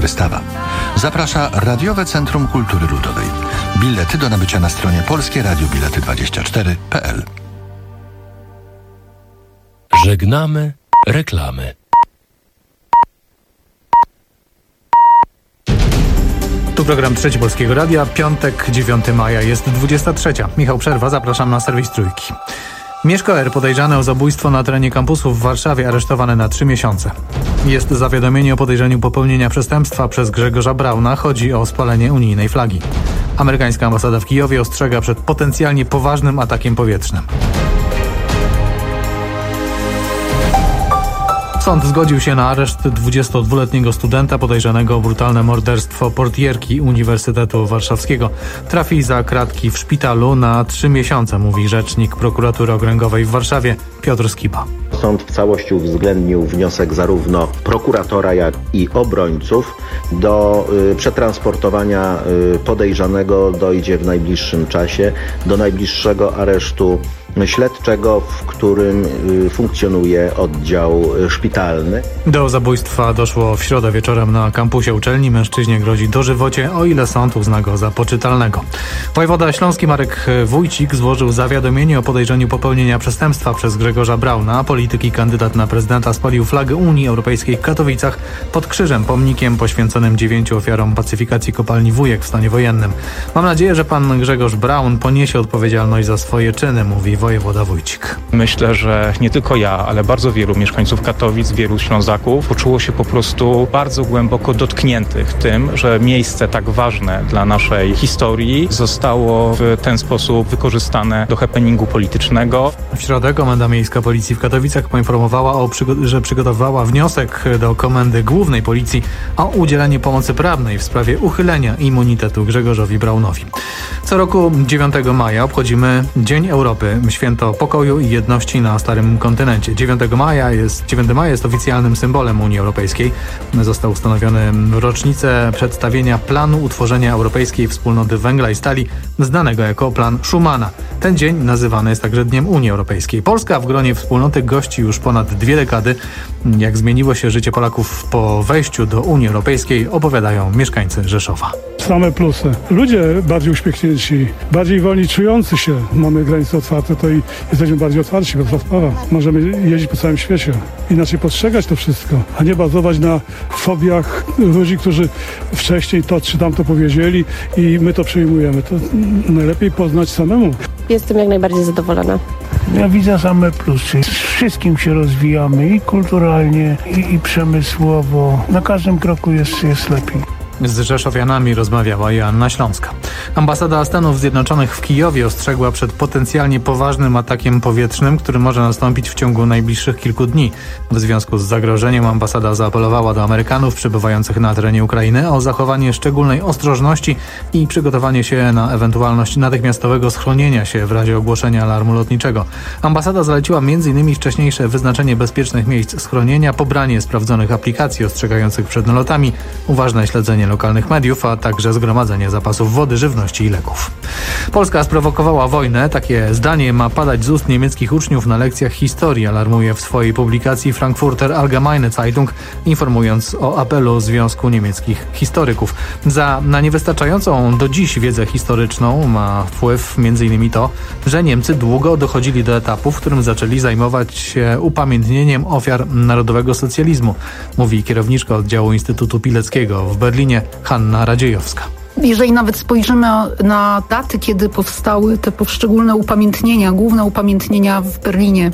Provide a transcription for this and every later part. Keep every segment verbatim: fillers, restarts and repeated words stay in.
wystawa. Zaprasza Radiowe Centrum Kultury Ludowej. Bilety do nabycia na stronie polskie radio bilety dwadzieścia cztery kropka p l. Żegnamy reklamy. Tu program Trzeci Polskiego Radia, piątek, dziewiątego maja, jest dwudziesta trzecia. Michał Przerwa, zapraszam na serwis Trójki. Mieszko R., podejrzany o zabójstwo na terenie kampusu w Warszawie, aresztowany na trzy miesiące. Jest zawiadomienie o podejrzeniu popełnienia przestępstwa przez Grzegorza Brauna. Chodzi o spalenie unijnej flagi. Amerykańska ambasada w Kijowie ostrzega przed potencjalnie poważnym atakiem powietrznym. Sąd zgodził się na areszt dwudziestodwuletniego studenta podejrzanego o brutalne morderstwo portierki Uniwersytetu Warszawskiego. Trafi za kratki w szpitalu na trzy miesiące, mówi rzecznik prokuratury okręgowej w Warszawie Piotr Skiba. Sąd w całości uwzględnił wniosek zarówno prokuratora, jak i obrońców. Do y, przetransportowania y, podejrzanego dojdzie w najbliższym czasie do najbliższego aresztu śledczego, w którym y, funkcjonuje oddział szpitalny. Do zabójstwa doszło w środę wieczorem na kampusie uczelni. Mężczyźnie grozi dożywocie, o ile sąd uzna go za poczytalnego. Wojewoda śląski Marek Wójcik złożył zawiadomienie o podejrzeniu popełnienia przestępstwa przez Grzegorza Brauna. Polityk i kandydat na prezydenta spalił flagę Unii Europejskiej w Katowicach pod krzyżem, pomnikiem poświęconym dziewięciu ofiarom pacyfikacji kopalni Wujek w stanie wojennym. Mam nadzieję, że pan Grzegorz Braun poniesie odpowiedzialność za swoje czyny, mówi wojewoda Wójcik. Myślę, że nie tylko ja, ale bardzo wielu mieszkańców Katowic, wielu Ślązaków poczuło się po prostu bardzo głęboko dotkniętych tym, że miejsce tak ważne dla naszej historii zostało w ten sposób wykorzystane do happeningu politycznego. W środę Komenda Miejska Policji w Katowicach poinformowała, o przygo- że przygotowała wniosek do Komendy Głównej Policji o udzielenie pomocy prawnej w sprawie uchylenia immunitetu Grzegorzowi Braunowi. Co roku dziewiątego maja obchodzimy Dzień Europy, święto pokoju i jedności na starym kontynencie. dziewiątego maja jest, dziewiąty maja jest oficjalnym symbolem Unii Europejskiej. Został ustanowiony w rocznicę przedstawienia planu utworzenia Europejskiej Wspólnoty Węgla i Stali, znanego jako Plan Schumana. Ten dzień nazywany jest także Dniem Unii Europejskiej. Polska w gronie wspólnoty gości już ponad dwie dekady. Jak zmieniło się życie Polaków po wejściu do Unii Europejskiej, opowiadają mieszkańcy Rzeszowa. Same plusy. Ludzie bardziej uśmiechnięci, bardziej wolni czujący się. Mamy granice otwarte, to i jesteśmy bardziej otwarci, bo to sprawa. Możemy jeździć po całym świecie. Inaczej postrzegać to wszystko, a nie bazować na fobiach ludzi, którzy wcześniej to czy tamto powiedzieli i my to przyjmujemy. To najlepiej poznać samemu. Jestem jak najbardziej zadowolona. Ja widzę same plusy. Z wszystkim się rozwijamy i kulturalnie, i, i przemysłowo. Na każdym kroku jest, jest lepiej. Z rzeszowianami rozmawiała Joanna Śląska. Ambasada Stanów Zjednoczonych w Kijowie ostrzegła przed potencjalnie poważnym atakiem powietrznym, który może nastąpić w ciągu najbliższych kilku dni. W związku z zagrożeniem ambasada zaapelowała do Amerykanów przebywających na terenie Ukrainy o zachowanie szczególnej ostrożności i przygotowanie się na ewentualność natychmiastowego schronienia się w razie ogłoszenia alarmu lotniczego. Ambasada zaleciła między innymi wcześniejsze wyznaczenie bezpiecznych miejsc schronienia, pobranie sprawdzonych aplikacji ostrzegających przed nalotami, uważne śledzenie lokalnych mediów, a także zgromadzenie zapasów wody, żywności i leków. Polska sprowokowała wojnę. Takie zdanie ma padać z ust niemieckich uczniów na lekcjach historii, alarmuje w swojej publikacji Frankfurter Allgemeine Zeitung, informując o apelu Związku Niemieckich Historyków. Za na niewystarczającą do dziś wiedzę historyczną ma wpływ między innymi to, że Niemcy długo dochodzili do etapu, w którym zaczęli zajmować się upamiętnieniem ofiar narodowego socjalizmu, mówi kierowniczka oddziału Instytutu Pileckiego w Berlinie Hanna Radziejowska. Jeżeli nawet spojrzymy na daty, kiedy powstały te poszczególne upamiętnienia, główne upamiętnienia w Berlinie,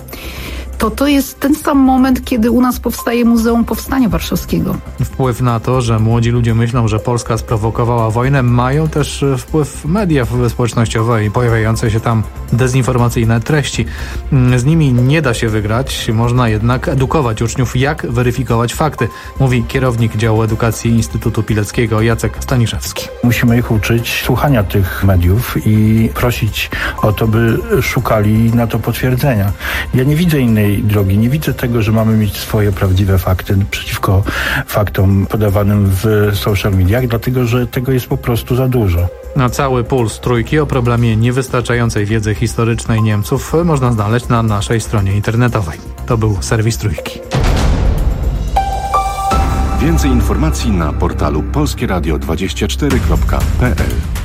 to to jest ten sam moment, kiedy u nas powstaje Muzeum Powstania Warszawskiego. Wpływ na to, że młodzi ludzie myślą, że Polska sprowokowała wojnę, mają też wpływ media społecznościowe i pojawiające się tam dezinformacyjne treści. Z nimi nie da się wygrać, można jednak edukować uczniów, jak weryfikować fakty, mówi kierownik działu edukacji Instytutu Pileckiego Jacek Staniszewski. Musimy ich uczyć słuchania tych mediów i prosić o to, by szukali na to potwierdzenia. Ja nie widzę innej drogi. Nie widzę tego, że mamy mieć swoje prawdziwe fakty przeciwko faktom podawanym w social mediach, dlatego że tego jest po prostu za dużo. Na cały puls Trójki o problemie niewystarczającej wiedzy historycznej Niemców można znaleźć na naszej stronie internetowej. To był serwis Trójki. Więcej informacji na portalu polskie radio dwadzieścia cztery kropka p l.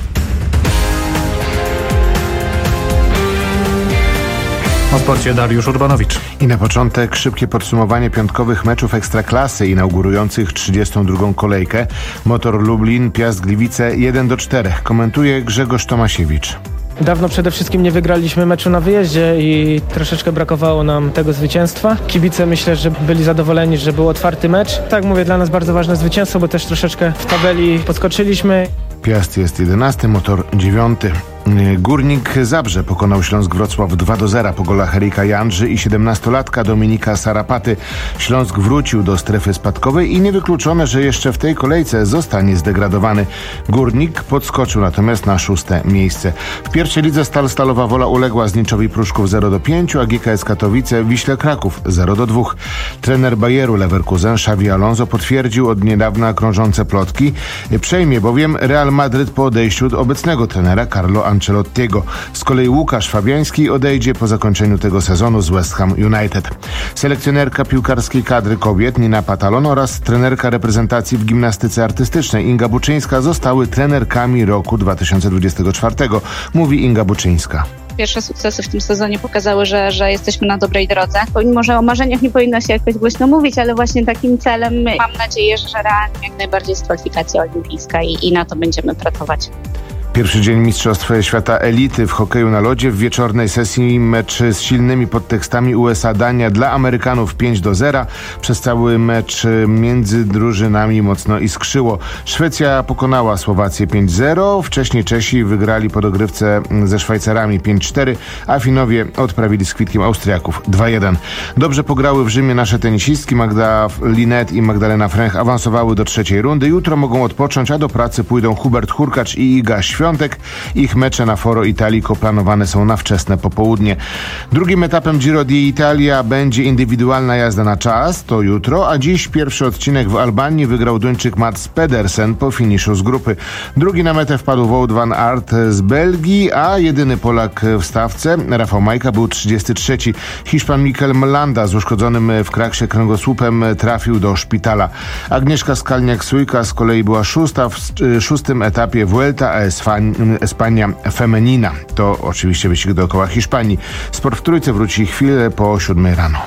O sporcie Dariusz Urbanowicz. I na początek szybkie podsumowanie piątkowych meczów Ekstraklasy inaugurujących trzydziestą drugą kolejkę. Motor Lublin, Piast Gliwice jeden do czterech. Komentuje Grzegorz Tomasiewicz. Dawno przede wszystkim nie wygraliśmy meczu na wyjeździe i troszeczkę brakowało nam tego zwycięstwa. Kibice myślę, że byli zadowoleni, że był otwarty mecz. Tak mówię, dla nas bardzo ważne zwycięstwo, bo też troszeczkę w tabeli podskoczyliśmy. Piast jest jedenasty, Motor dziewiąty. Górnik Zabrze pokonał Śląsk Wrocław dwa do zera po golach Erika Jandrzy i siedemnastolatka Dominika Sarapaty. Śląsk wrócił do strefy spadkowej i niewykluczone, że jeszcze w tej kolejce zostanie zdegradowany. Górnik podskoczył natomiast na szóste miejsce. W pierwszej lidze Stal Stalowa Wola uległa Zniczowi Pruszków zero do pięciu, a G K S Katowice Wiśle Kraków zero do dwóch. Trener Bayeru Leverkusen Xavi Alonso potwierdził od niedawna krążące plotki. Przejmie bowiem Real Madryt po odejściu od obecnego trenera Carlo Ancelottiego. Z kolei Łukasz Fabiański odejdzie po zakończeniu tego sezonu z West Ham United. Selekcjonerka piłkarskiej kadry kobiet Nina Patalon oraz trenerka reprezentacji w gimnastyce artystycznej Inga Buczyńska zostały trenerkami roku dwa tysiące dwudziestego czwartego, mówi Inga Buczyńska. Pierwsze sukcesy w tym sezonie pokazały, że, że jesteśmy na dobrej drodze. Pomimo, że o marzeniach nie powinno się jakoś głośno mówić, ale właśnie takim celem mam nadzieję, że realnie jak najbardziej jest kwalifikacja olimpijska i, i na to będziemy pracować. Pierwszy dzień Mistrzostw Świata Elity w hokeju na lodzie. W wieczornej sesji mecz z silnymi podtekstami U S A-Dania dla Amerykanów pięć do zera. Przez cały mecz między drużynami mocno iskrzyło. Szwecja pokonała Słowację pięć zero. Wcześniej Czesi wygrali po dogrywce ze Szwajcarami pięć cztery, a Finowie odprawili z kwitkiem Austriaków dwa jeden. Dobrze pograły w Rzymie nasze tenisistki. Magda Linet i Magdalena Fręch awansowały do trzeciej rundy. Jutro mogą odpocząć, a do pracy pójdą Hubert Hurkacz i Iga Świątek. Ich mecze na Foro Italico planowane są na wczesne popołudnie. Drugim etapem Giro d'Italia będzie indywidualna jazda na czas, to jutro, a dziś pierwszy odcinek w Albanii wygrał Duńczyk Mats Pedersen po finiszu z grupy. Drugi na metę wpadł Wout van Aert z Belgii, a jedyny Polak w stawce, Rafał Majka, był trzydziesty trzeci. Hiszpan Mikel Landa z uszkodzonym w kraksie kręgosłupem trafił do szpitala. Agnieszka Skalniak-Sujka z kolei była szósta w szóstym etapie Vuelta a Espania Femenina. To oczywiście wyścig dookoła Hiszpanii. Sport w Trójce wróci chwilę po siódmej rano.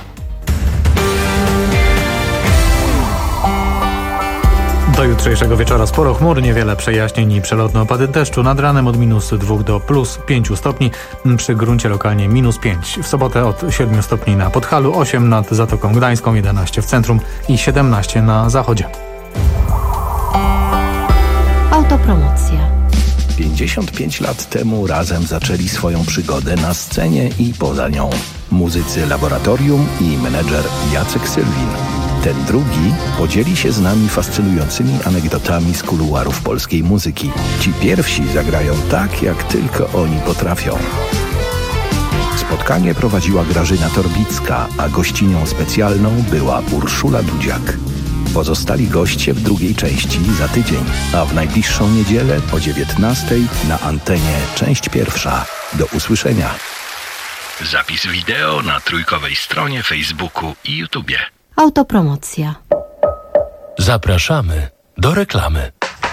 Do jutrzejszego wieczora sporo chmur, niewiele przejaśnień i przelotne opady deszczu. Nad ranem od minus dwóch do plus pięciu stopni, przy gruncie lokalnie minus pięć. W sobotę od siedmiu stopni na Podhalu, osiem nad Zatoką Gdańską, jedenaście w centrum i siedemnaście na zachodzie. Autopromocja. pięćdziesiąt pięć lat temu razem zaczęli swoją przygodę na scenie i poza nią. Muzycy Laboratorium i menedżer Jacek Sylwin. Ten drugi podzieli się z nami fascynującymi anegdotami z kuluarów polskiej muzyki. Ci pierwsi zagrają tak, jak tylko oni potrafią. Spotkanie prowadziła Grażyna Torbicka, a gościnią specjalną była Urszula Dudziak. Pozostali goście w drugiej części za tydzień, a w najbliższą niedzielę o dziewiętnastej na antenie część pierwsza. Do usłyszenia. Zapis wideo na trójkowej stronie Facebooku i YouTubie. Autopromocja. Zapraszamy do reklamy.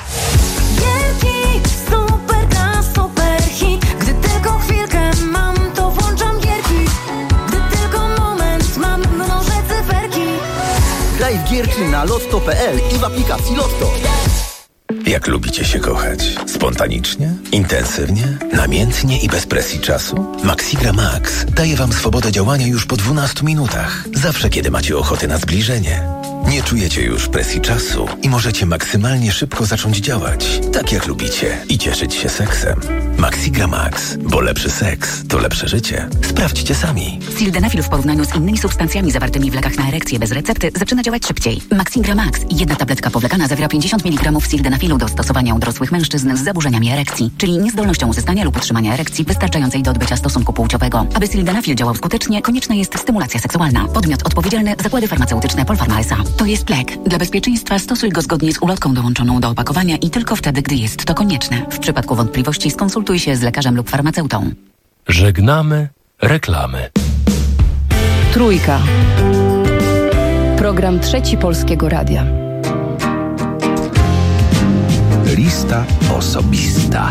Graj w gierki na lotto kropka p l i w aplikacji Lotto. Jak lubicie się kochać? Spontanicznie? Intensywnie? Namiętnie i bez presji czasu? Maxigra Max daje wam swobodę działania już po dwunastu minutach. Zawsze, kiedy macie ochotę na zbliżenie. Nie czujecie już presji czasu i możecie maksymalnie szybko zacząć działać, tak jak lubicie, i cieszyć się seksem. Maxigra Max, bo lepszy seks to lepsze życie. Sprawdźcie sami. Sildenafil w porównaniu z innymi substancjami zawartymi w lekach na erekcję bez recepty zaczyna działać szybciej. Maxigra Max, jedna tabletka powlekana, zawiera pięćdziesiąt miligramów sildenafilu do stosowania u dorosłych mężczyzn z zaburzeniami erekcji, czyli niezdolnością uzyskania lub utrzymania erekcji wystarczającej do odbycia stosunku płciowego. Aby sildenafil działał skutecznie, konieczna jest stymulacja seksualna. Podmiot odpowiedzialny: Zakłady Farmaceutyczne Polpharma S A. To jest lek. Dla bezpieczeństwa stosuj go zgodnie z ulotką dołączoną do opakowania i tylko wtedy, gdy jest to konieczne. W przypadku wątpliwości skonsultuj się z lekarzem lub farmaceutą. Żegnamy reklamy. Trójka. Program Trzeci Polskiego Radia. Prosta, osobista.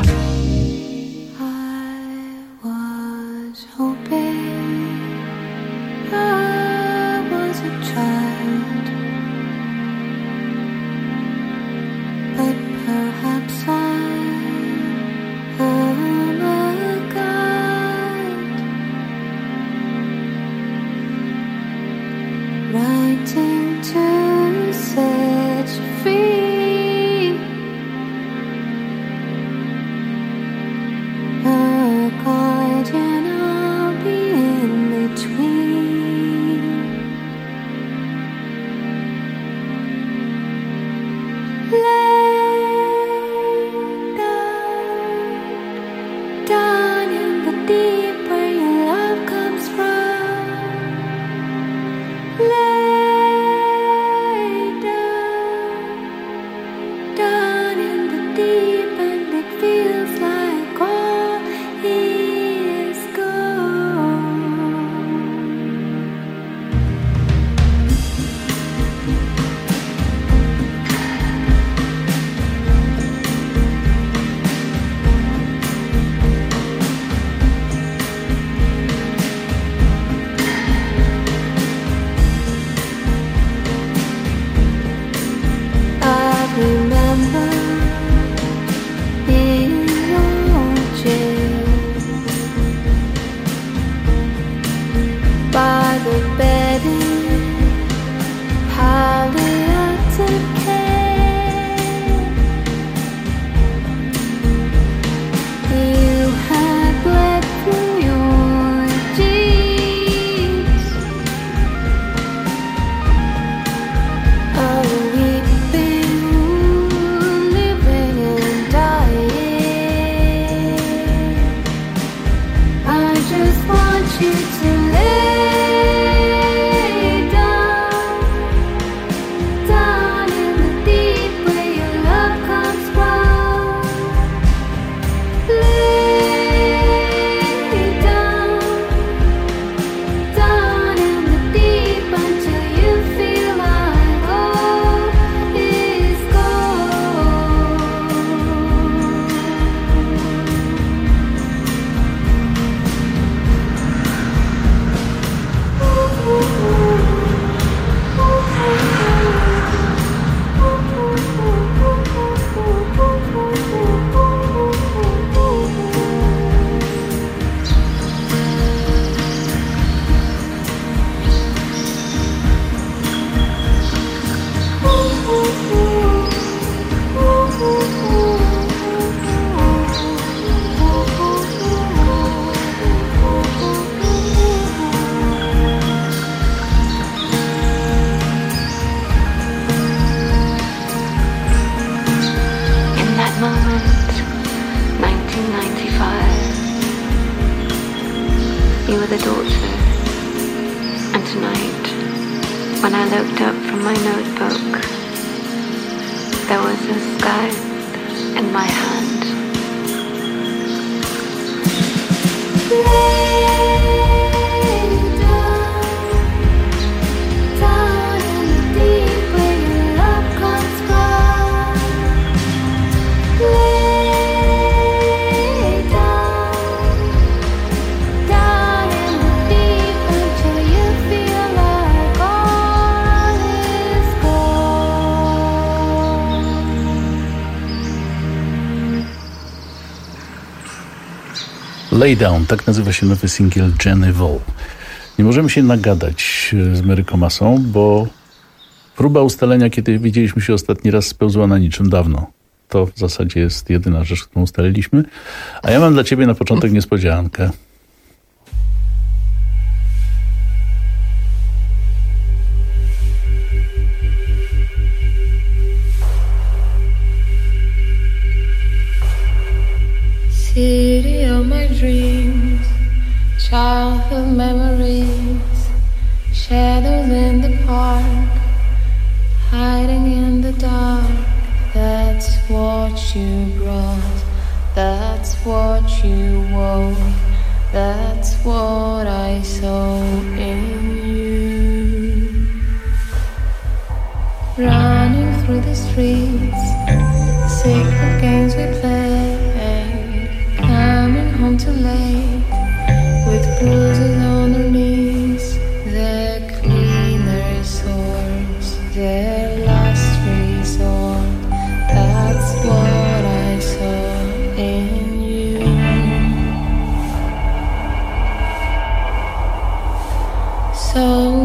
Lay Down, tak nazywa się nowy singiel Jenny Wall. Nie możemy się nagadać z Mary Komasą, bo próba ustalenia, kiedy widzieliśmy się ostatni raz, spełzła na niczym dawno. To w zasadzie jest jedyna rzecz, którą ustaliliśmy. A ja mam dla ciebie na początek niespodziankę. City of my dreams, childhood memories, shadows in the park, hiding in the dark. That's what you brought, that's what you wore, that's what I saw in you. Running through the streets, sacred games games we played, coming home too late, with bruises on their knees, their cleaner swords, their last resort. That's what I saw in you. So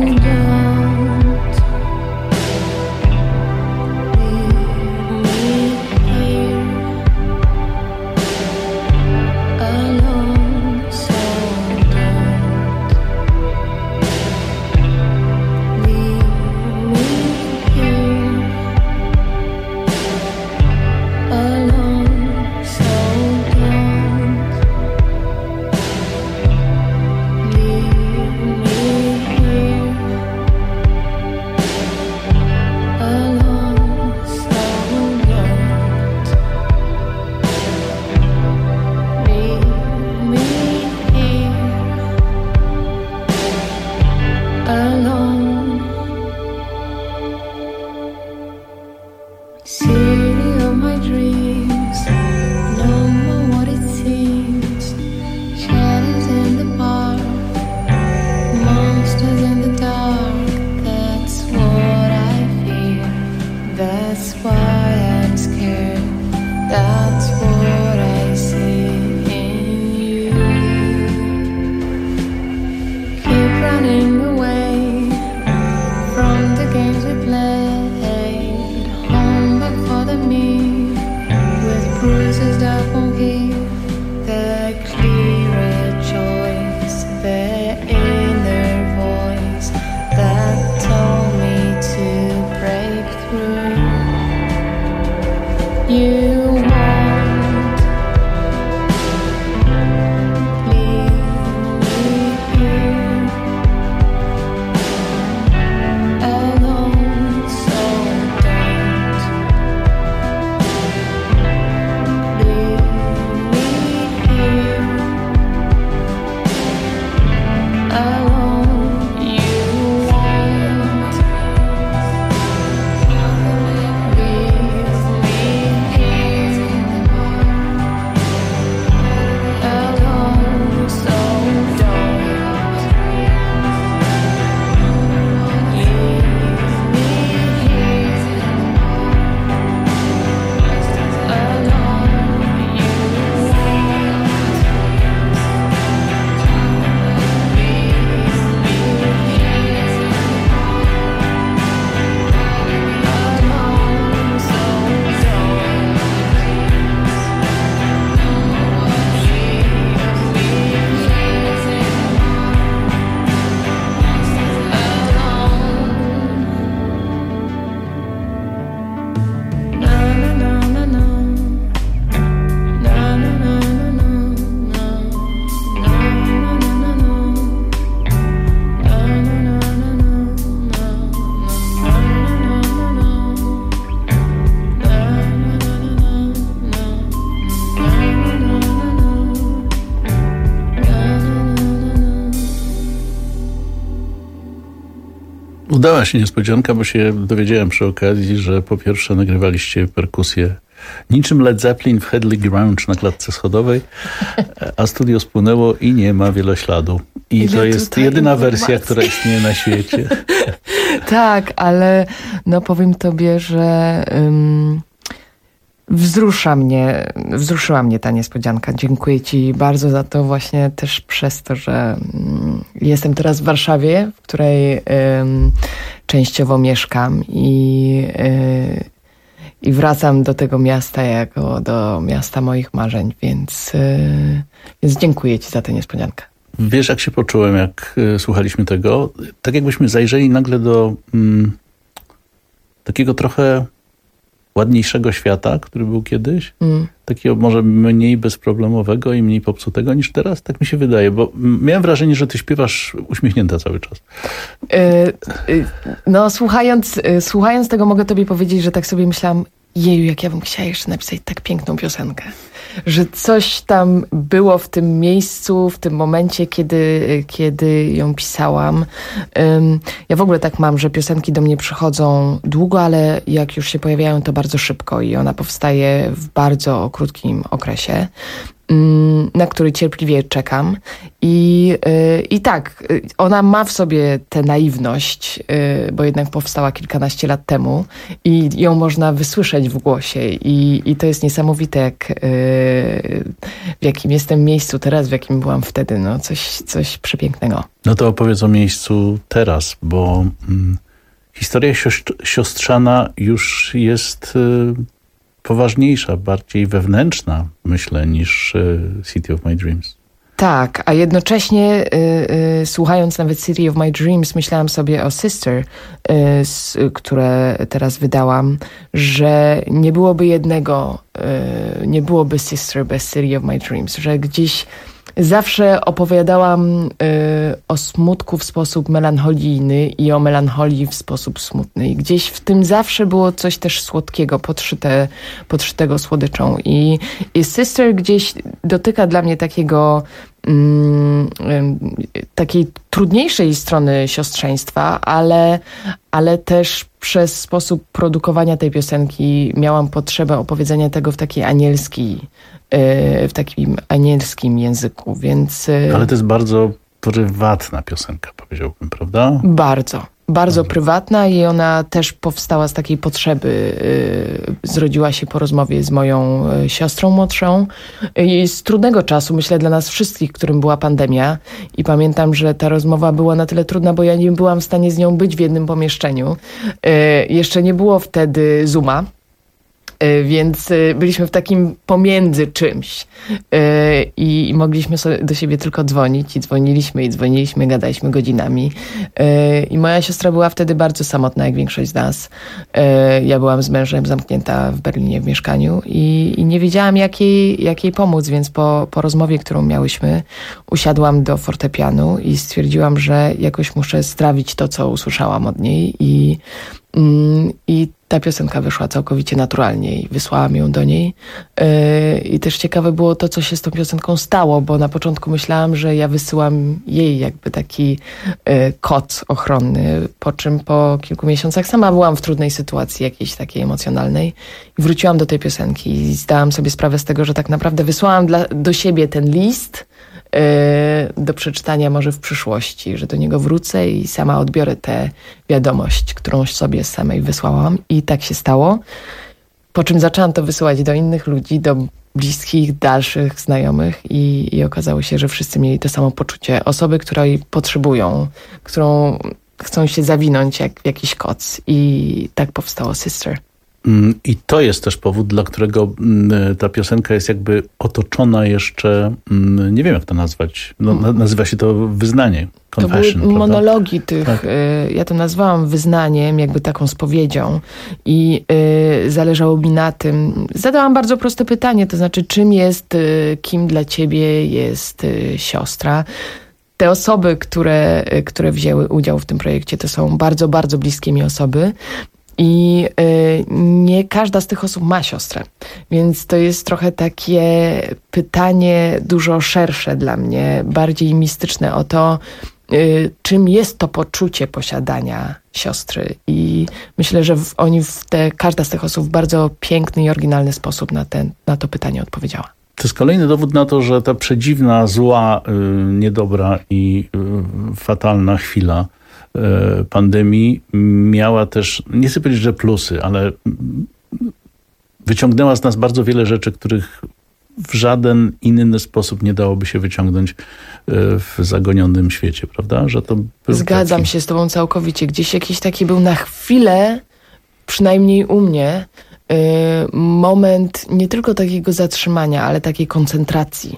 Udała się niespodzianka, bo się dowiedziałem przy okazji, że po pierwsze nagrywaliście perkusję niczym Led Zeppelin w Headley Grange na klatce schodowej, a studio spłynęło i nie ma wielośladu. I Ile to jest jedyna informacji. wersja, która istnieje na świecie. Tak, ale no powiem tobie, że um, wzrusza mnie, wzruszyła mnie ta niespodzianka. Dziękuję ci bardzo za to, właśnie też przez to, że um, jestem teraz w Warszawie, w której um, częściowo mieszkam i y, I wracam do tego miasta jako do miasta moich marzeń, więc, yy, więc dziękuję ci za tę niespodziankę. Wiesz, jak się poczułem, jak y, słuchaliśmy tego? Tak jakbyśmy zajrzeli nagle do mm, takiego trochę ładniejszego świata, który był kiedyś. Mm. Takiego może mniej bezproblemowego i mniej popsutego niż teraz. Tak mi się wydaje, bo miałem wrażenie, że ty śpiewasz uśmiechnięta cały czas. Yy, yy, no słuchając, yy, słuchając tego mogę tobie powiedzieć, że tak sobie myślałam, jeju, jak ja bym chciała jeszcze napisać tak piękną piosenkę. Że coś tam było w tym miejscu, w tym momencie, kiedy, kiedy ją pisałam. Um, ja w ogóle tak mam, że piosenki do mnie przychodzą długo, ale jak już się pojawiają, to bardzo szybko i ona powstaje w bardzo krótkim okresie, um, na który cierpliwie czekam. I, yy, I tak, ona ma w sobie tę naiwność, yy, bo jednak powstała kilkanaście lat temu i ją można wysłyszeć w głosie i, i to jest niesamowite, jak, yy, w jakim jestem miejscu teraz, w jakim byłam wtedy, no coś, coś przepięknego. No to opowiedz o miejscu teraz, bo mm, historia siostr- siostrzana już jest y, poważniejsza, bardziej wewnętrzna, myślę, niż y, City of My Dreams. Tak, a jednocześnie y, y, słuchając nawet City of My Dreams myślałam sobie o Sister, y, s, które teraz wydałam, że nie byłoby jednego, y, nie byłoby Sister bez City of My Dreams, że gdzieś zawsze opowiadałam y, o smutku w sposób melancholijny i o melancholii w sposób smutny. I gdzieś w tym zawsze było coś też słodkiego, podszyte, podszytego słodyczą. I, i Sister gdzieś dotyka dla mnie takiego mm, y, takiej trudniejszej strony siostrzeństwa, ale, ale też przez sposób produkowania tej piosenki miałam potrzebę opowiedzenia tego w takiej anielskiej w takim anielskim języku, więc... Ale to jest bardzo prywatna piosenka, powiedziałbym, prawda? Bardzo, bardzo prywatna i ona też powstała z takiej potrzeby. Zrodziła się po rozmowie z moją siostrą młodszą i z trudnego czasu, myślę, dla nas wszystkich, którym była pandemia i pamiętam, że ta rozmowa była na tyle trudna, bo ja nie byłam w stanie z nią być w jednym pomieszczeniu. Jeszcze nie było wtedy Zooma, więc byliśmy w takim pomiędzy czymś i mogliśmy sobie do siebie tylko dzwonić i dzwoniliśmy i dzwoniliśmy, gadaliśmy godzinami i moja siostra była wtedy bardzo samotna, jak większość z nas. Ja byłam z mężem zamknięta w Berlinie w mieszkaniu i, i nie wiedziałam, jak jej, jak jej pomóc, więc po, po rozmowie, którą miałyśmy, usiadłam do fortepianu i stwierdziłam, że jakoś muszę strawić to, co usłyszałam od niej i, i ta piosenka wyszła całkowicie naturalnie i wysłałam ją do niej. Yy, I też ciekawe było to, co się z tą piosenką stało, bo na początku myślałam, że ja wysyłam jej jakby taki yy, koc ochronny, po czym po kilku miesiącach sama byłam w trudnej sytuacji jakiejś takiej emocjonalnej i wróciłam do tej piosenki i zdałam sobie sprawę z tego, że tak naprawdę wysłałam dla, do siebie ten list yy, do przeczytania może w przyszłości, że do niego wrócę i sama odbiorę tę wiadomość, którą sobie samej wysłałam i tak się stało. Po czym zaczęłam to wysyłać do innych ludzi, do bliskich, dalszych znajomych i, i okazało się, że wszyscy mieli to samo poczucie. Osoby, które jej potrzebują, którą chcą się zawinąć jak w jakiś koc i tak powstało Sister. I to jest też powód, dla którego ta piosenka jest jakby otoczona jeszcze, nie wiem jak to nazwać, no, nazywa się to wyznanie, confession. To były prawda? monologi tych, tak. y, ja to nazwałam wyznaniem, jakby taką spowiedzią i y, zależało mi na tym, zadałam bardzo proste pytanie, to znaczy czym jest, y, kim dla ciebie jest y, siostra. Te osoby, które, y, które wzięły udział w tym projekcie, to są bardzo, bardzo bliskie mi osoby. I y, nie każda z tych osób ma siostrę, więc to jest trochę takie pytanie dużo szersze dla mnie, bardziej mistyczne o to, y, czym jest to poczucie posiadania siostry. I myślę, że w, oni, w te, każda z tych osób w bardzo piękny i oryginalny sposób na, ten, na to pytanie odpowiedziała. To jest kolejny dowód na to, że ta przedziwna, zła, y, niedobra i y, fatalna chwila pandemii miała też, nie chcę powiedzieć, że plusy, ale wyciągnęła z nas bardzo wiele rzeczy, których w żaden inny sposób nie dałoby się wyciągnąć w zagonionym świecie, prawda? Że to był Zgadzam taki... się z tobą całkowicie. Gdzieś jakiś taki był na chwilę, przynajmniej u mnie, moment nie tylko takiego zatrzymania, ale takiej koncentracji.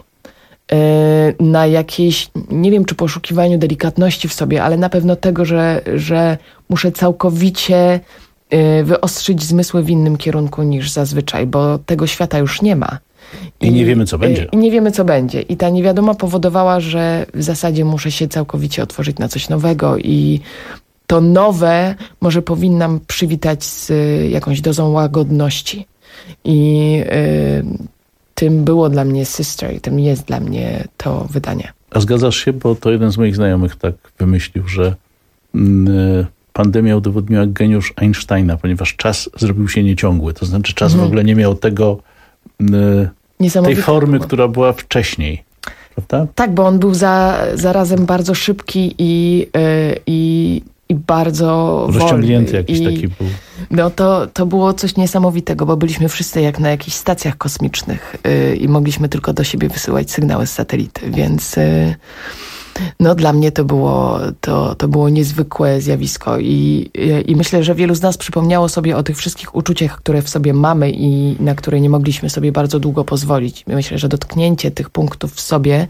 Na jakiejś, nie wiem czy poszukiwaniu delikatności w sobie, ale na pewno tego, że, że muszę całkowicie wyostrzyć zmysły w innym kierunku niż zazwyczaj, bo tego świata już nie ma. I, I nie wiemy, co będzie. I nie wiemy, co będzie. I ta niewiadoma powodowała, że w zasadzie muszę się całkowicie otworzyć na coś nowego i to nowe może powinnam przywitać z jakąś dozą łagodności. I y, tym było dla mnie Sister i tym jest dla mnie to wydanie. A zgadzasz się, bo to jeden z moich znajomych tak wymyślił, że y, pandemia udowodniła geniusz Einsteina, ponieważ czas zrobił się nieciągły. To znaczy czas mhm. w ogóle nie miał tego y, tej formy, było. która była wcześniej. Prawda? Tak, bo on był za, zarazem bardzo szybki i, y, i, i bardzo rozciągnięty wolny. jakiś I, taki był. No to, to było coś niesamowitego, bo byliśmy wszyscy jak na jakichś stacjach kosmicznych y, i mogliśmy tylko do siebie wysyłać sygnały z satelity, więc y, no dla mnie to było, to, to było niezwykłe zjawisko i, i, i myślę, że wielu z nas przypomniało sobie o tych wszystkich uczuciach, które w sobie mamy i na które nie mogliśmy sobie bardzo długo pozwolić. Myślę, że dotknięcie tych punktów w sobie,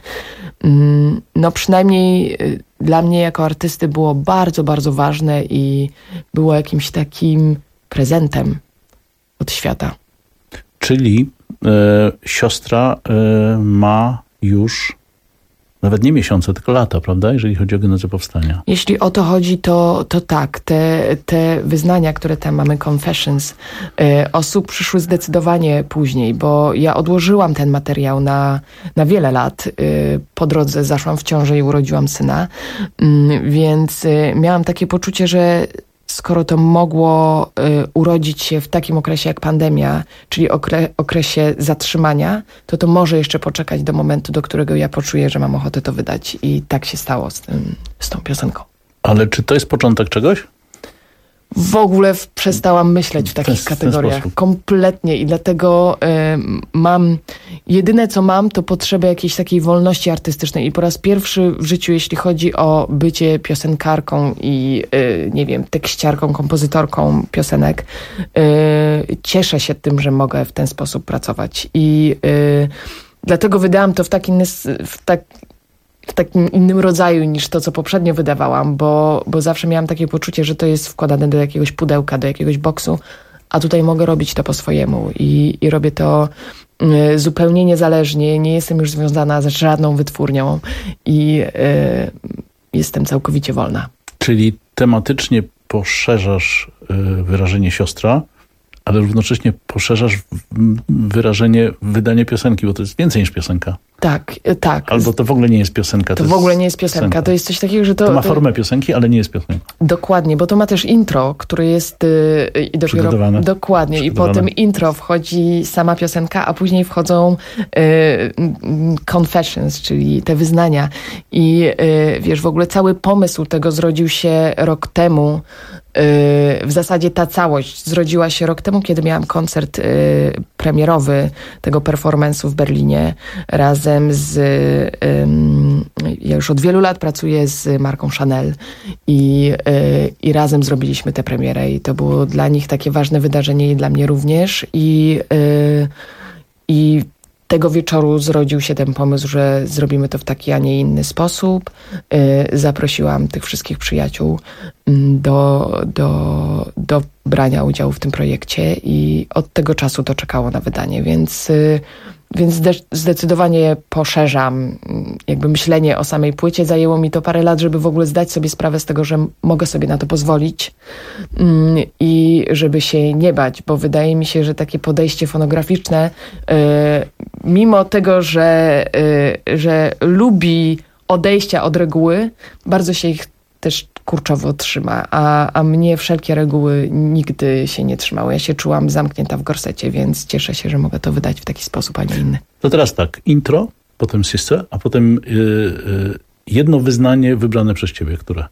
mm, no przynajmniej dla mnie jako artysty było bardzo, bardzo ważne i było jakimś takim prezentem od świata. Czyli e, siostra e, ma już nawet nie miesiące, tylko lata, prawda? Jeżeli chodzi o genezę powstania. Jeśli o to chodzi, to, to tak. Te, te wyznania, które tam mamy, Confessions, y, osób przyszły zdecydowanie później, bo ja odłożyłam ten materiał na, na wiele lat. Y, po drodze zaszłam w ciążę i urodziłam syna, y, więc y, miałam takie poczucie, że skoro to mogło y, urodzić się w takim okresie jak pandemia, czyli okre, okresie zatrzymania, to to może jeszcze poczekać do momentu, do którego ja poczuję, że mam ochotę to wydać. I tak się stało z, tym, z tą piosenką. Ale czy to jest początek czegoś? W ogóle w, przestałam myśleć w takich ten, kategoriach. Ten kompletnie. I dlatego y, mam... Jedyne, co mam, to potrzebę jakiejś takiej wolności artystycznej. I po raz pierwszy w życiu, jeśli chodzi o bycie piosenkarką i, y, nie wiem, tekściarką, kompozytorką piosenek, y, cieszę się tym, że mogę w ten sposób pracować. I y, dlatego wydałam to w taki... W tak, w takim innym rodzaju niż to, co poprzednio wydawałam, bo, bo zawsze miałam takie poczucie, że to jest wkładane do jakiegoś pudełka, do jakiegoś boksu, a tutaj mogę robić to po swojemu i, i robię to y, zupełnie niezależnie, nie jestem już związana z żadną wytwórnią i y, jestem całkowicie wolna. Czyli tematycznie poszerzasz y, wyrażenie siostra, ale równocześnie poszerzasz wyrażenie, wydanie piosenki, bo to jest więcej niż piosenka. Tak, tak. Albo to w ogóle nie jest piosenka. To, to w ogóle nie jest piosenka. piosenka. To jest coś takiego, że to... To ma formę piosenki, ale nie jest piosenka. Dokładnie, bo to ma też intro, które jest yy, i dopiero... Przygotowane. Dokładnie. Przygotowane. I po tym intro wchodzi sama piosenka, a później wchodzą yy, confessions, czyli te wyznania. I yy, wiesz, w ogóle cały pomysł tego zrodził się rok temu. Yy, w zasadzie ta całość zrodziła się rok temu, kiedy miałam koncert yy, premierowy tego performance'u w Berlinie razem z... Yy, ja już od wielu lat pracuję z marką Chanel i, yy, i razem zrobiliśmy tę premierę i to było dla nich takie ważne wydarzenie i dla mnie również i, yy, i tego wieczoru zrodził się ten pomysł, że zrobimy to w taki, a nie inny sposób. Yy, zaprosiłam tych wszystkich przyjaciół do, do, do brania udziału w tym projekcie i od tego czasu to czekało na wydanie, więc, yy, więc zde- zdecydowanie poszerzam jakby myślenie o samej płycie. Zajęło mi to parę lat, żeby w ogóle zdać sobie sprawę z tego, że mogę sobie na to pozwolić yy, i żeby się nie bać, bo wydaje mi się, że takie podejście fonograficzne yy, mimo tego, że, yy, że lubi odejścia od reguły, bardzo się ich też kurczowo trzyma, a, a mnie wszelkie reguły nigdy się nie trzymały. Ja się czułam zamknięta w gorsecie, więc cieszę się, że mogę to wydać w taki sposób, a nie inny. To teraz tak, intro, potem sister, a potem yy, yy, jedno wyznanie wybrane przez ciebie, które?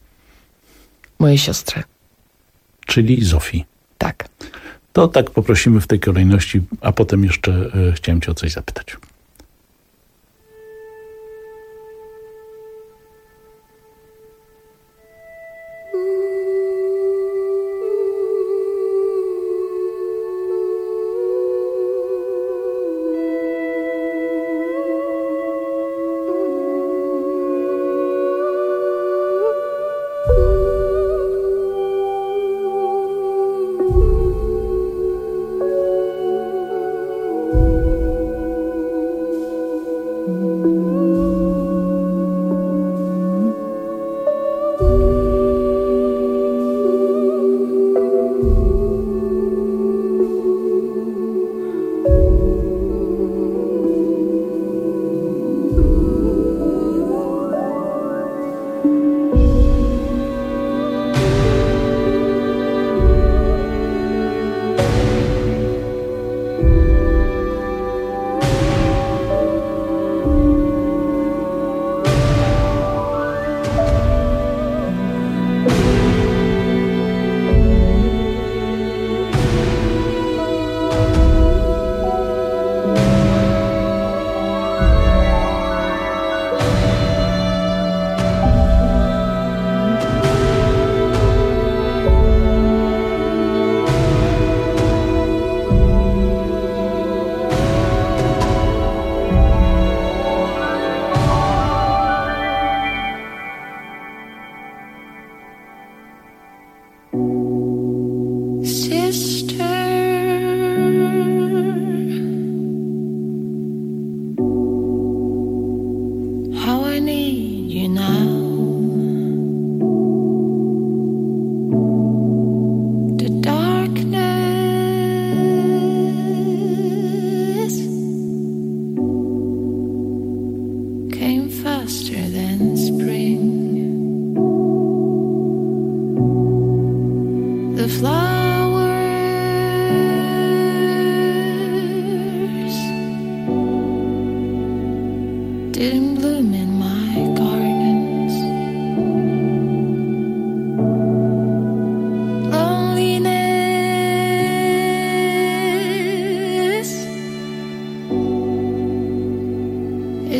Mojej siostry. Czyli Zofii. Tak. To tak poprosimy w tej kolejności, a potem jeszcze yy, chciałem cię o coś zapytać.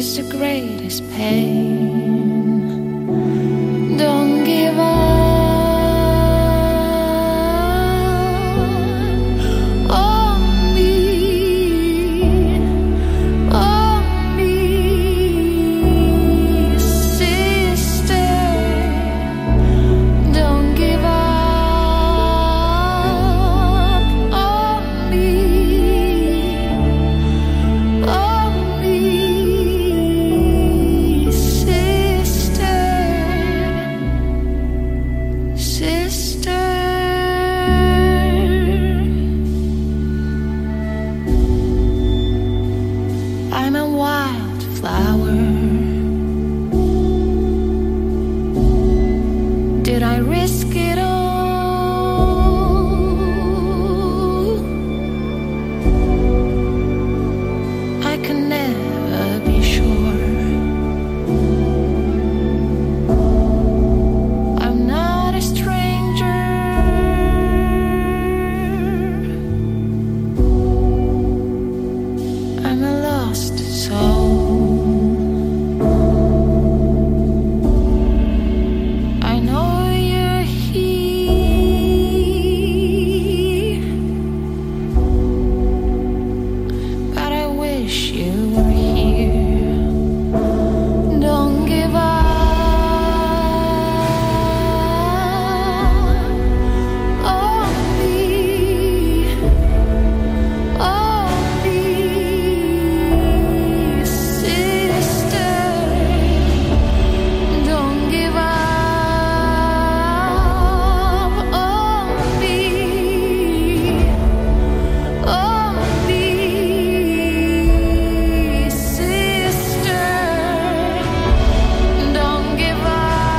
is the greatest pain. Don't give up on me, on me, sister. Don't give up on me, on me, sister, sister. I'm a wildflower. Did I risk it all? I can never be sure. I'm not a stranger. I'm a lost soul. I know you're here, but I wish you were here. Don't give up on me, on me, sister. Don't give up on me, on me, sister. Don't give up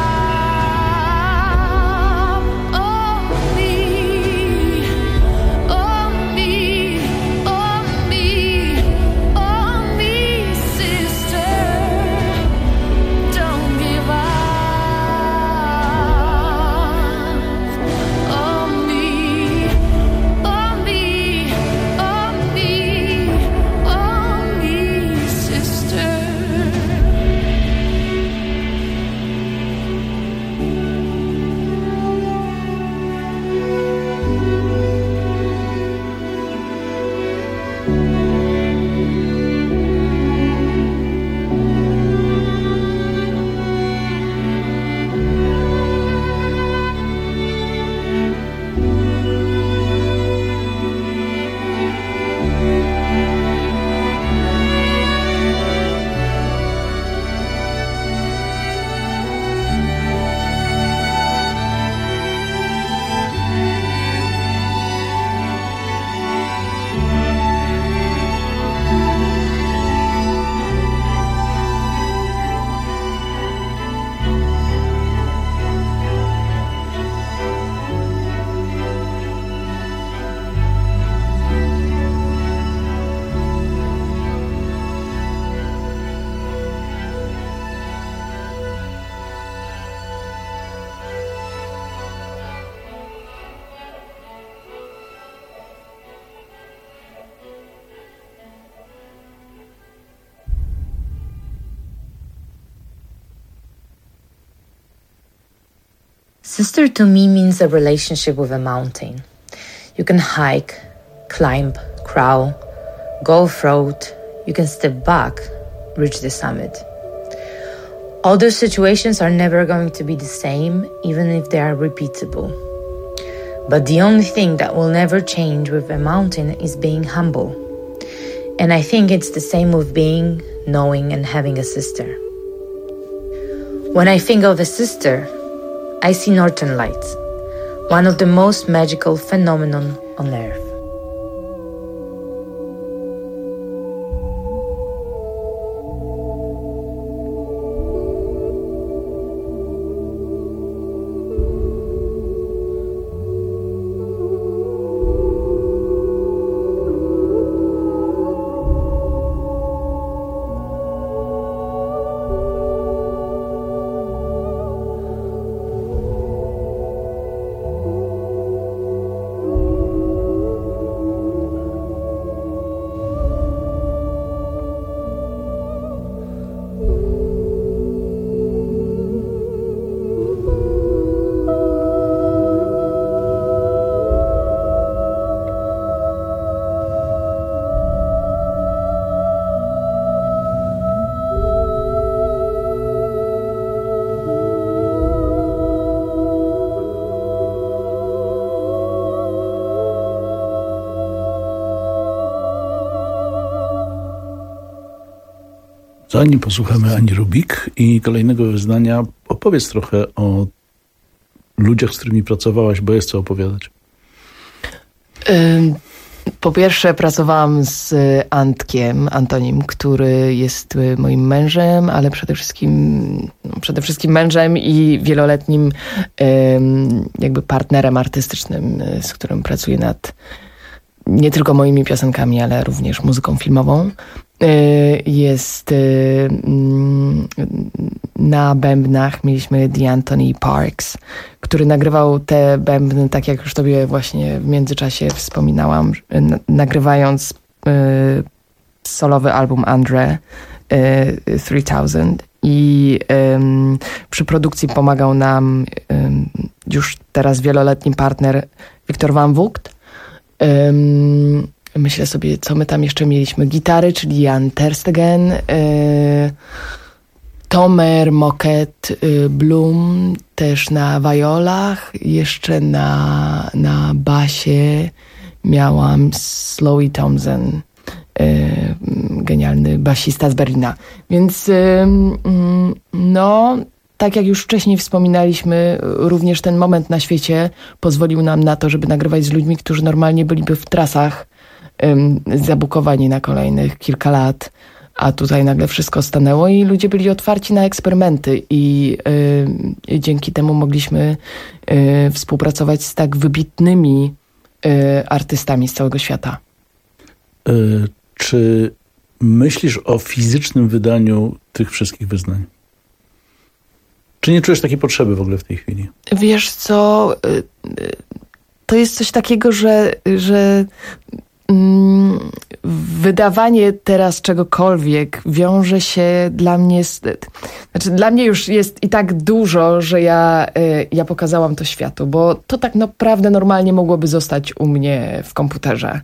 on me, on me, on me, on me, sister. Don't give up on me, on me, on me, on me, sister. Sister to me means a relationship with a mountain. You can hike, climb, crawl, go off-road. You can step back, reach the summit. All those situations are never going to be the same, even if they are repeatable. But the only thing that will never change with a mountain is being humble. And I think it's the same with being, knowing, and having a sister. When I think of a sister, I see northern lights, one of the most magical phenomenon on Earth. Zanim posłuchamy Ani Rubik i kolejnego wyznania, opowiedz trochę o ludziach, z którymi pracowałaś, bo jest co opowiadać. Po pierwsze pracowałam z Antkiem, Antonim, który jest moim mężem, ale przede wszystkim, no przede wszystkim mężem i wieloletnim jakby partnerem artystycznym, z którym pracuję nad nie tylko moimi piosenkami, ale również muzyką filmową. Jest na bębnach mieliśmy The Anthony Parks, który nagrywał te bębny, tak jak już tobie właśnie w międzyczasie wspominałam, nagrywając solowy album Andre three thousand i przy produkcji pomagał nam już teraz wieloletni partner Wiktor Van Vogt. Myślę sobie, co my tam jeszcze mieliśmy. Gitary, czyli Jan Terstegen, y, Tomer, Moket, y, Blum, też na wajolach, jeszcze na, na basie miałam Slowey Thompson, y, genialny basista z Berlina. Więc y, y, no... Tak jak już wcześniej wspominaliśmy, również ten moment na świecie pozwolił nam na to, żeby nagrywać z ludźmi, którzy normalnie byliby w trasach um, zabukowani na kolejnych kilka lat, a tutaj nagle wszystko stanęło i ludzie byli otwarci na eksperymenty i y, dzięki temu mogliśmy y, współpracować z tak wybitnymi y, artystami z całego świata. Y, czy myślisz o fizycznym wydaniu tych wszystkich wyznań? Czy nie czujesz takiej potrzeby w ogóle w tej chwili? Wiesz co, to jest coś takiego, że, że mm, wydawanie teraz czegokolwiek wiąże się dla mnie z, znaczy dla mnie już jest i tak dużo, że ja, ja pokazałam to światu, bo to tak naprawdę normalnie mogłoby zostać u mnie w komputerze.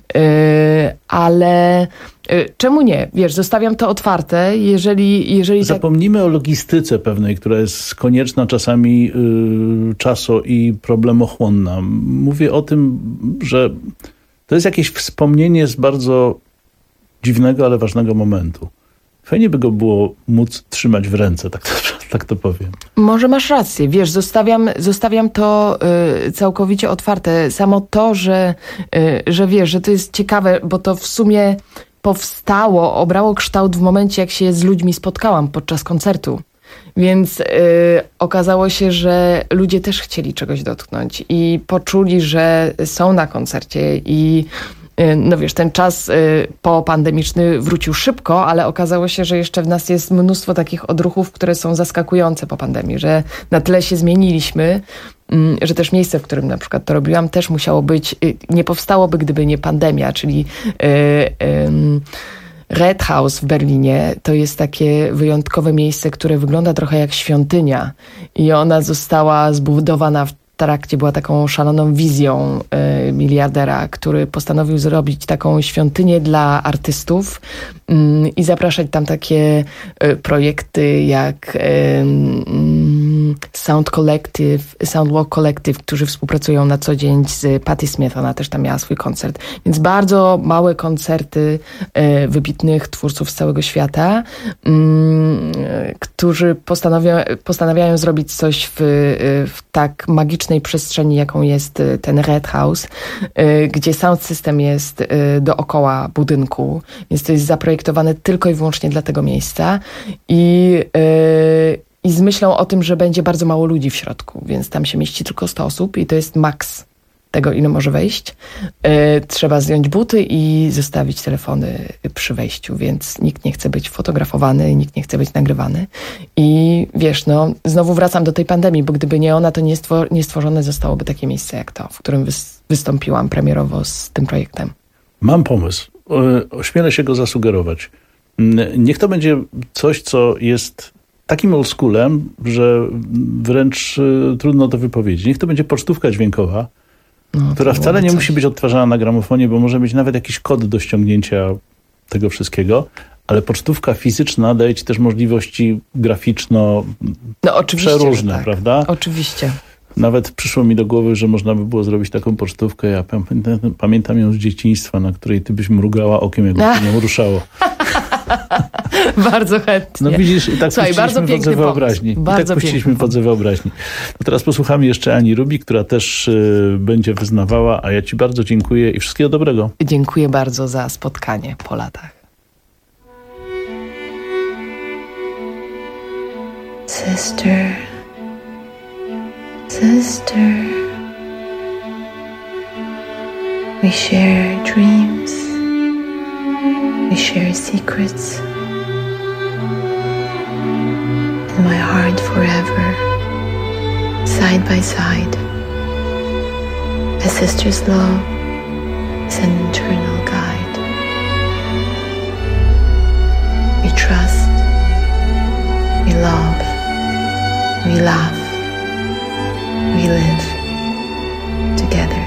Ale czemu nie? Wiesz, zostawiam to otwarte, jeżeli... jeżeli Zapomnijmy tak... o logistyce pewnej, która jest konieczna czasami yy, czaso i problemochłonna. Mówię o tym, że to jest jakieś wspomnienie z bardzo dziwnego, ale ważnego momentu. Fajnie by go było móc trzymać w ręce, tak to, tak to powiem. Może masz rację. Wiesz, zostawiam, zostawiam to y, całkowicie otwarte. Samo to, że, y, że wiesz, że to jest ciekawe, bo to w sumie powstało, obrało kształt w momencie, jak się z ludźmi spotkałam podczas koncertu. Więc y, okazało się, że ludzie też chcieli czegoś dotknąć i poczuli, że są na koncercie i y, no wiesz, ten czas y, popandemiczny wrócił szybko, ale okazało się, że jeszcze w nas jest mnóstwo takich odruchów, które są zaskakujące po pandemii, że na tyle się zmieniliśmy, y, że też miejsce, w którym na przykład to robiłam, też musiało być, y, nie powstałoby, gdyby nie pandemia, czyli y, y, Red House w Berlinie to jest takie wyjątkowe miejsce, które wygląda trochę jak świątynia i ona została zbudowana w trakcie, była taką szaloną wizją y, miliardera, który postanowił zrobić taką świątynię dla artystów y, i zapraszać tam takie y, projekty jak y, y, Sound Collective, Soundwalk Collective, którzy współpracują na co dzień z Patti Smith, ona też tam miała swój koncert. Więc bardzo małe koncerty y, wybitnych twórców z całego świata, y, którzy postanowią, postanawiają zrobić coś w, w tak magicznym przestrzeni, jaką jest ten Red House, gdzie sound system jest dookoła budynku, więc to jest zaprojektowane tylko i wyłącznie dla tego miejsca i, i z myślą o tym, że będzie bardzo mało ludzi w środku, więc tam się mieści tylko sto osób i to jest maks tego, ile może wejść. Trzeba zdjąć buty i zostawić telefony przy wejściu, więc nikt nie chce być fotografowany, nikt nie chce być nagrywany. I wiesz, no, znowu wracam do tej pandemii, bo gdyby nie ona, to nie, stwor- nie stworzone zostałoby takie miejsce jak to, w którym wys- wystąpiłam premierowo z tym projektem. Mam pomysł. Ośmielę się go zasugerować. Niech to będzie coś, co jest takim oldschoolem, że wręcz trudno to wypowiedzieć. Niech to będzie pocztówka dźwiękowa, no, która wcale nie coś. musi być odtwarzana na gramofonie, bo może mieć nawet jakiś kod do ściągnięcia tego wszystkiego, ale pocztówka fizyczna daje ci też możliwości graficzno no, oczywiście, przeróżne, tak. prawda? Oczywiście. Nawet przyszło mi do głowy, że można by było zrobić taką pocztówkę. Ja pamiętam, pamiętam ją z dzieciństwa, na której ty byś mrugała okiem, jakby się nią ruszało. Bardzo chętnie. No widzisz, i tak Słuchaj, bardzo puściliśmy piękny wodze wyobraźni. pomysł. Bardzo I tak puściliśmy wodze wyobraźni. No teraz posłuchamy jeszcze Ani Rubik, która też y, będzie wyznawała, a ja ci bardzo dziękuję i wszystkiego dobrego. Dziękuję bardzo za spotkanie po latach. Sister, sister, we share dreams, we share secrets. In my heart forever, side by side. A sister's love is an eternal guide. We trust, we love, we laugh, we live together.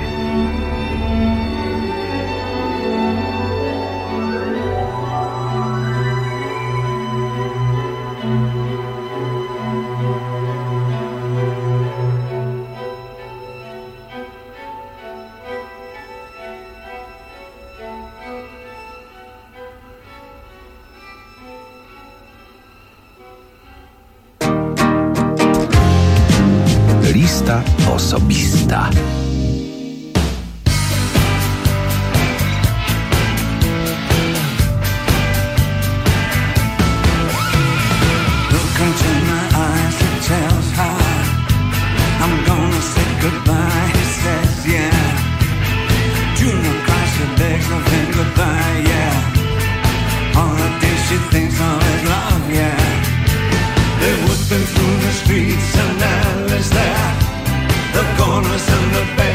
Lista osobista. Look into my eyes, it tells how I'm gonna say goodbye. He says, yeah. Junior cries, she begs of him goodbye, yeah. All the days she thinks of his love, yeah. They're whipping through the streets and alleys there, the corners and the bay.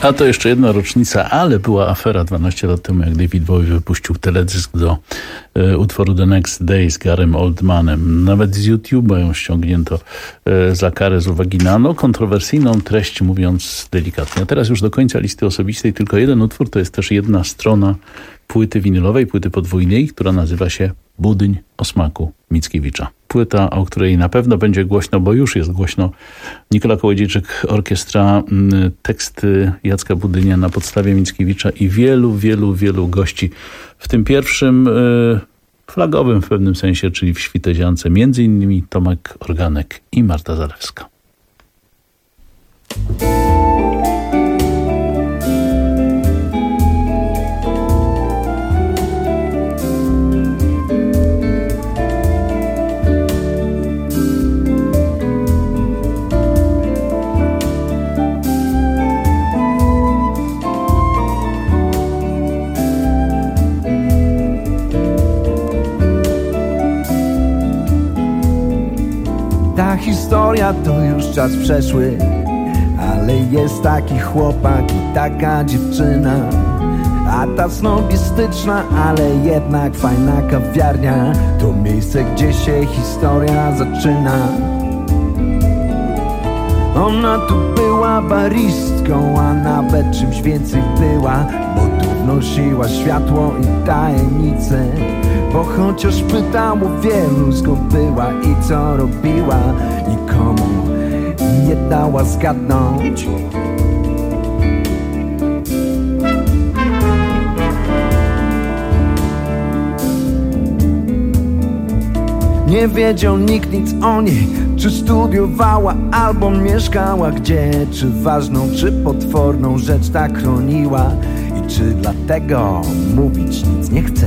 A to jeszcze jedna rocznica, ale była afera dwanaście lat temu, jak David Bowie wypuścił teledysk do e, utworu The Next Day z Garym Oldmanem. Nawet z YouTube'a ją ściągnięto e, za karę z uwagi na no, kontrowersyjną treść, mówiąc delikatnie. A teraz już do końca listy osobistej tylko jeden utwór, to jest też jedna strona płyty winylowej, płyty podwójnej, która nazywa się Budyń o smaku Mickiewicza. Płyta, o której na pewno będzie głośno, bo już jest głośno. Nikola Kołodziejczyk, orkiestra, teksty Jacka Budynia na podstawie Mickiewicza i wielu, wielu, wielu gości. W tym pierwszym yy, flagowym w pewnym sensie, czyli w Świteziance, między innymi Tomek Organek i Marta Zalewska. Ta historia to już czas przeszły, ale jest taki chłopak i taka dziewczyna. A ta snobistyczna, ale jednak fajna kawiarnia to miejsce, gdzie się historia zaczyna. Ona tu była baristką, a nawet czymś więcej była, bo tu wnosiła światło i tajemnice. Bo chociaż pytało wielu, skąd była i co robiła, nikomu nie dała zgadnąć. Nie wiedział nikt nic o niej, czy studiowała albo mieszkała gdzie, czy ważną, czy potworną rzecz tak chroniła i czy dlatego mówić nic nie chce.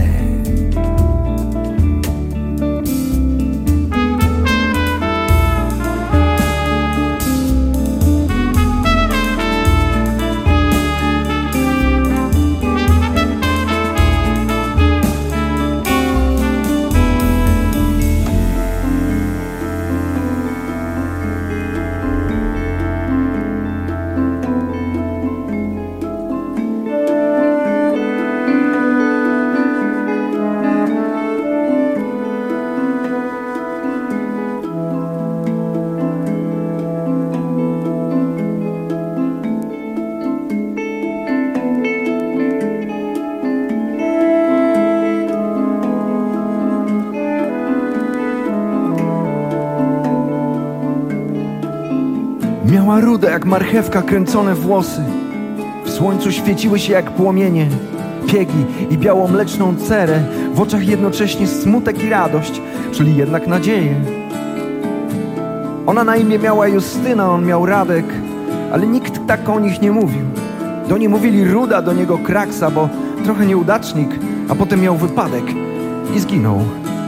Miała rude jak marchewka kręcone włosy. W słońcu świeciły się jak płomienie piegi i białomleczną cerę. W oczach jednocześnie smutek i radość, czyli jednak nadzieję. Ona na imię miała Justyna, on miał Radek, ale nikt tak o nich nie mówił. Do niej mówili Ruda, do niego Kraksa, bo trochę nieudacznik, a potem miał wypadek i zginął.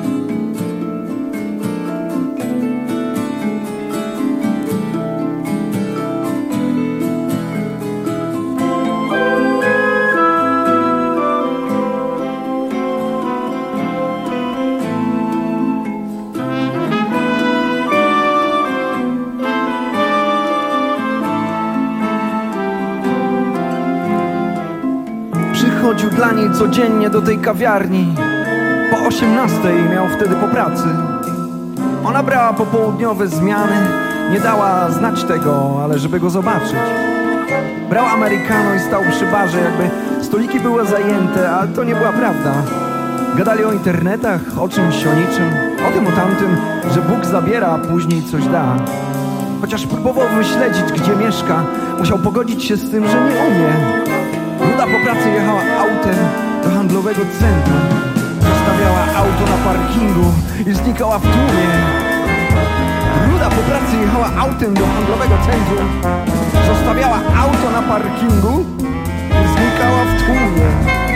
Chodził dla niej codziennie do tej kawiarni. Po osiemnastej miał wtedy po pracy. Ona brała popołudniowe zmiany. Nie dała znać tego, ale żeby go zobaczyć. Brał americano i stał przy barze, jakby stoliki były zajęte, ale to nie była prawda. Gadali o internetach, o czymś, o niczym, o tym, o tamtym, że Bóg zabiera, a później coś da. Chociaż próbował wyśledzić, gdzie mieszka, musiał pogodzić się z tym, że nie umie. Ruda po pracy jechała autem do handlowego centrum. Zostawiała auto na parkingu i znikała w tłumie. Ruda po pracy jechała autem do handlowego centrum. Zostawiała auto na parkingu i znikała w tłumie.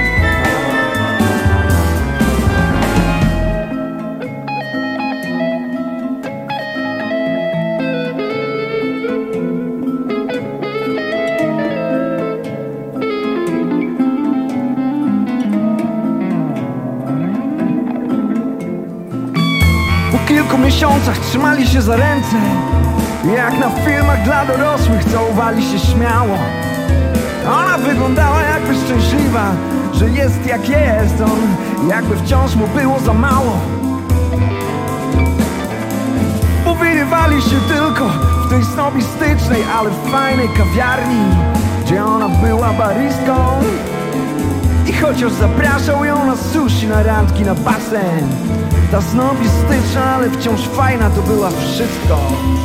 Po kilku miesiącach trzymali się za ręce. Jak na filmach dla dorosłych całowali się śmiało. Ona wyglądała jakby szczęśliwa, że jest jak jest. On jakby wciąż mu było za mało. Powyrywali się tylko w tej snobistycznej, ale fajnej kawiarni, gdzie ona była baristką. I chociaż zapraszał ją na sushi, na randki, na basen, ta snobistyczna, ale wciąż fajna to była wszystko.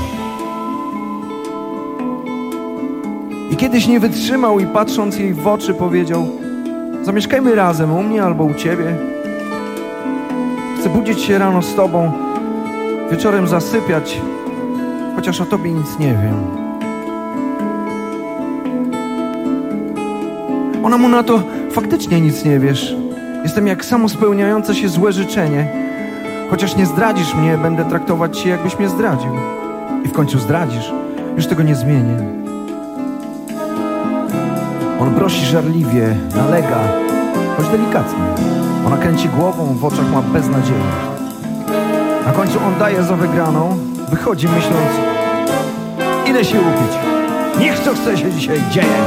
I kiedyś nie wytrzymał i patrząc jej w oczy powiedział: zamieszkajmy razem, u mnie albo u ciebie. Chcę budzić się rano z tobą, wieczorem zasypiać, chociaż o tobie nic nie wiem. Ona mu na to: faktycznie nic nie wiesz. Jestem jak samo spełniające się złe życzenie. Chociaż nie zdradzisz mnie, będę traktować cię, jakbyś mnie zdradził. I w końcu zdradzisz. Już tego nie zmienię. On prosi żarliwie, nalega, choć delikatnie. Ona kręci głową, w oczach ma beznadzieję. Na końcu on daje za wygraną, wychodzi myśląc: idę się upić. Niech co chce się dzisiaj dzieje.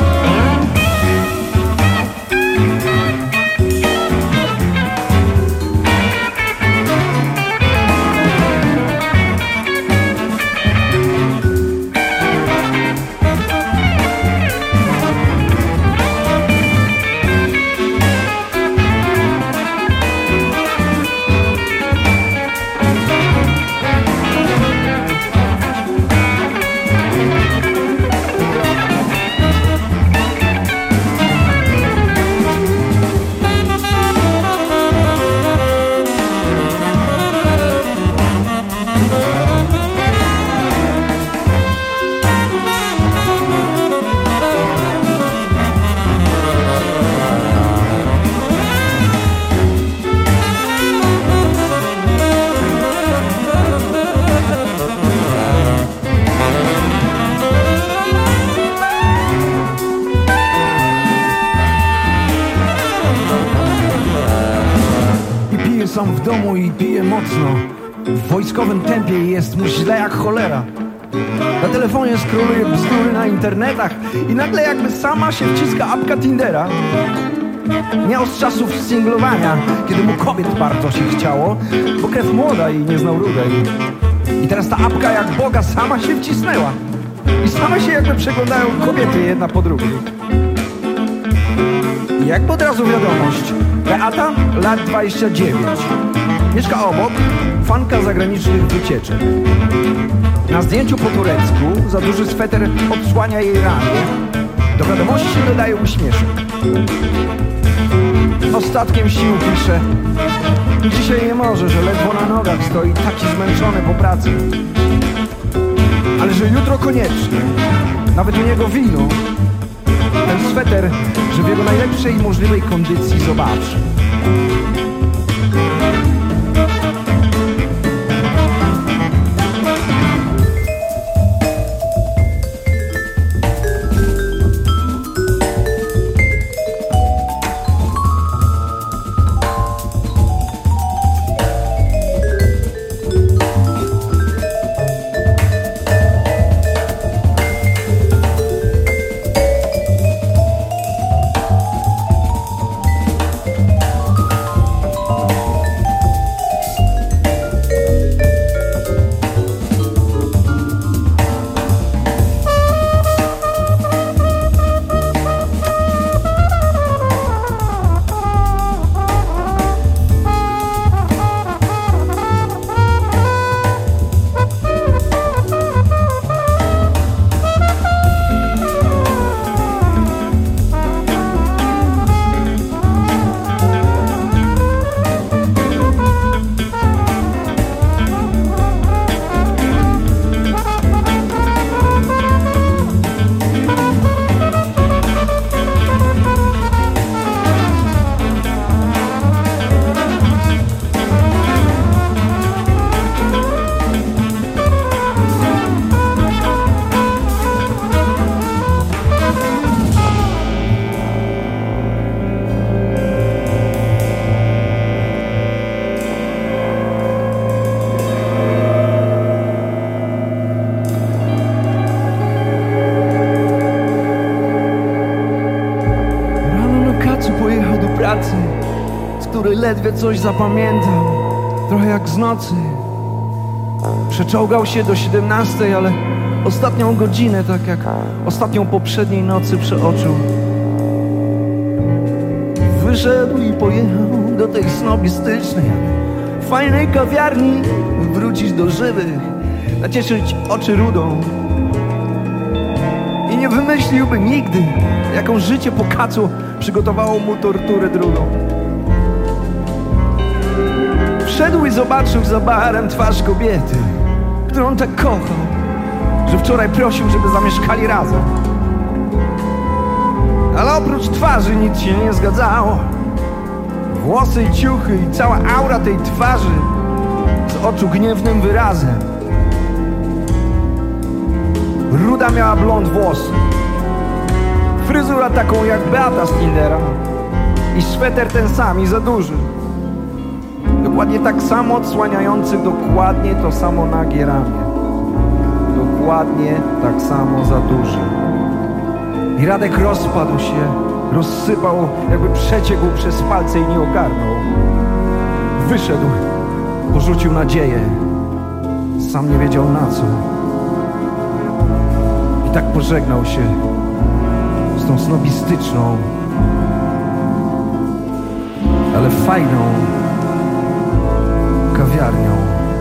Sam w domu i pije mocno. W wojskowym tempie jest mu źle jak cholera. Na telefonie skroluje bzdury na internetach i nagle jakby sama się wciska apka Tindera. Miał z czasów singlowania, kiedy mu kobiet bardzo się chciało, bo krew młoda i nie znał rudej. I teraz ta apka jak Boga sama się wcisnęła. I same się jakby przeglądają kobiety jedna po drugiej. I jakby od razu wiadomość: Beata, lat dwadzieścia dziewięć. Mieszka obok, fanka zagranicznych wycieczek. Na zdjęciu po turecku za duży sweter odsłania jej ramię. Do wiadomości dodaje uśmieszek. Ostatkiem sił pisze: dzisiaj nie może, że ledwo na nogach stoi, taki zmęczony po pracy. Ale że jutro koniecznie, nawet u niego wino. Ten sweter, że w jego najlepszej możliwej kondycji zobaczy. pracy, z której ledwie coś zapamiętam, trochę jak z nocy. Przeczołgał się do siedemnastej, ale ostatnią godzinę, tak jak ostatnią poprzedniej nocy przeoczył. Wyszedł i pojechał do tej snobistycznej, fajnej kawiarni, wrócić do żywych, nacieszyć oczy rudą. I nie wymyśliłby nigdy, jaką życie po kacu przygotowało mu torturę drugą. Wszedł i zobaczył za barem twarz kobiety, którą tak kochał, że wczoraj prosił, żeby zamieszkali razem. Ale oprócz twarzy nic się nie zgadzało. Włosy i ciuchy i cała aura tej twarzy z oczu gniewnym wyrazem. Ruda miała blond włosy, fryzura taką jak Beata z Tindera i sweter ten sam i za duży, dokładnie tak samo odsłaniający dokładnie to samo nagie ramię, dokładnie tak samo za duży. I Radek rozpadł się, rozsypał, jakby przeciekł przez palce i nie ogarnął. Wyszedł, porzucił nadzieję, sam nie wiedział na co. I tak pożegnał się z tą snobistyczną, ale fajną kawiarnią.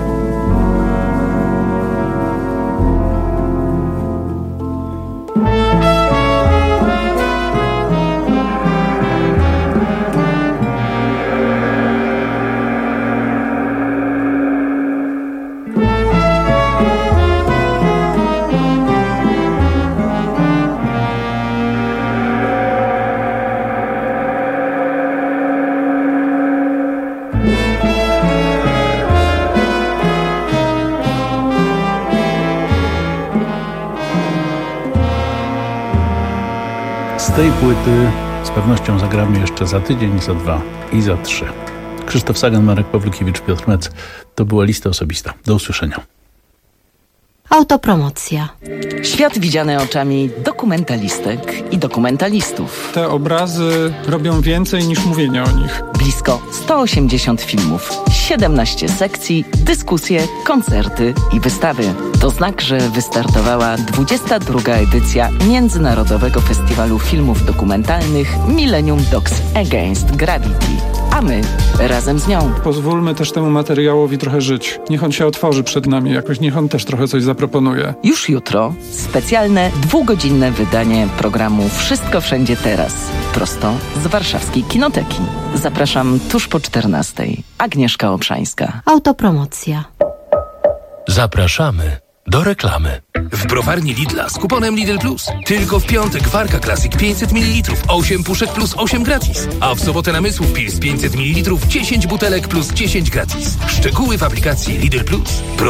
Z tej płyty z pewnością zagramy jeszcze za tydzień, za dwa i za trzy. Krzysztof Sagan, Marek Pawlukiewicz, Piotr Mec. To była lista osobista. Do usłyszenia. Autopromocja. Świat widziany oczami dokumentalistek i dokumentalistów. Te obrazy robią więcej niż mówienie o nich. Blisko sto osiemdziesiąt filmów, siedemnaście sekcji, dyskusje, koncerty i wystawy. To znak, że wystartowała dwudziesta druga edycja Międzynarodowego Festiwalu Filmów Dokumentalnych Millennium Docs Against Gravity. A my razem z nią. Pozwólmy też temu materiałowi trochę żyć. Niech on się otworzy przed nami jakoś, niech on też trochę coś zaproponuje. Już jutro specjalne dwugodzinne wydanie programu Wszystko Wszędzie Teraz. Prosto z warszawskiej Kinoteki. Zapraszam tuż po czternastej. Agnieszka Obszańska. Autopromocja. Zapraszamy do reklamy. W browarni Lidla z kuponem Lidl Plus. Tylko w piątek Warka Classic pięćset mililitrów, osiem puszek plus osiem gratis. A w sobotę namysłów Pils pięćset mililitrów, dziesięć butelek plus dziesięć gratis. Szczegóły w aplikacji Lidl Plus. Pro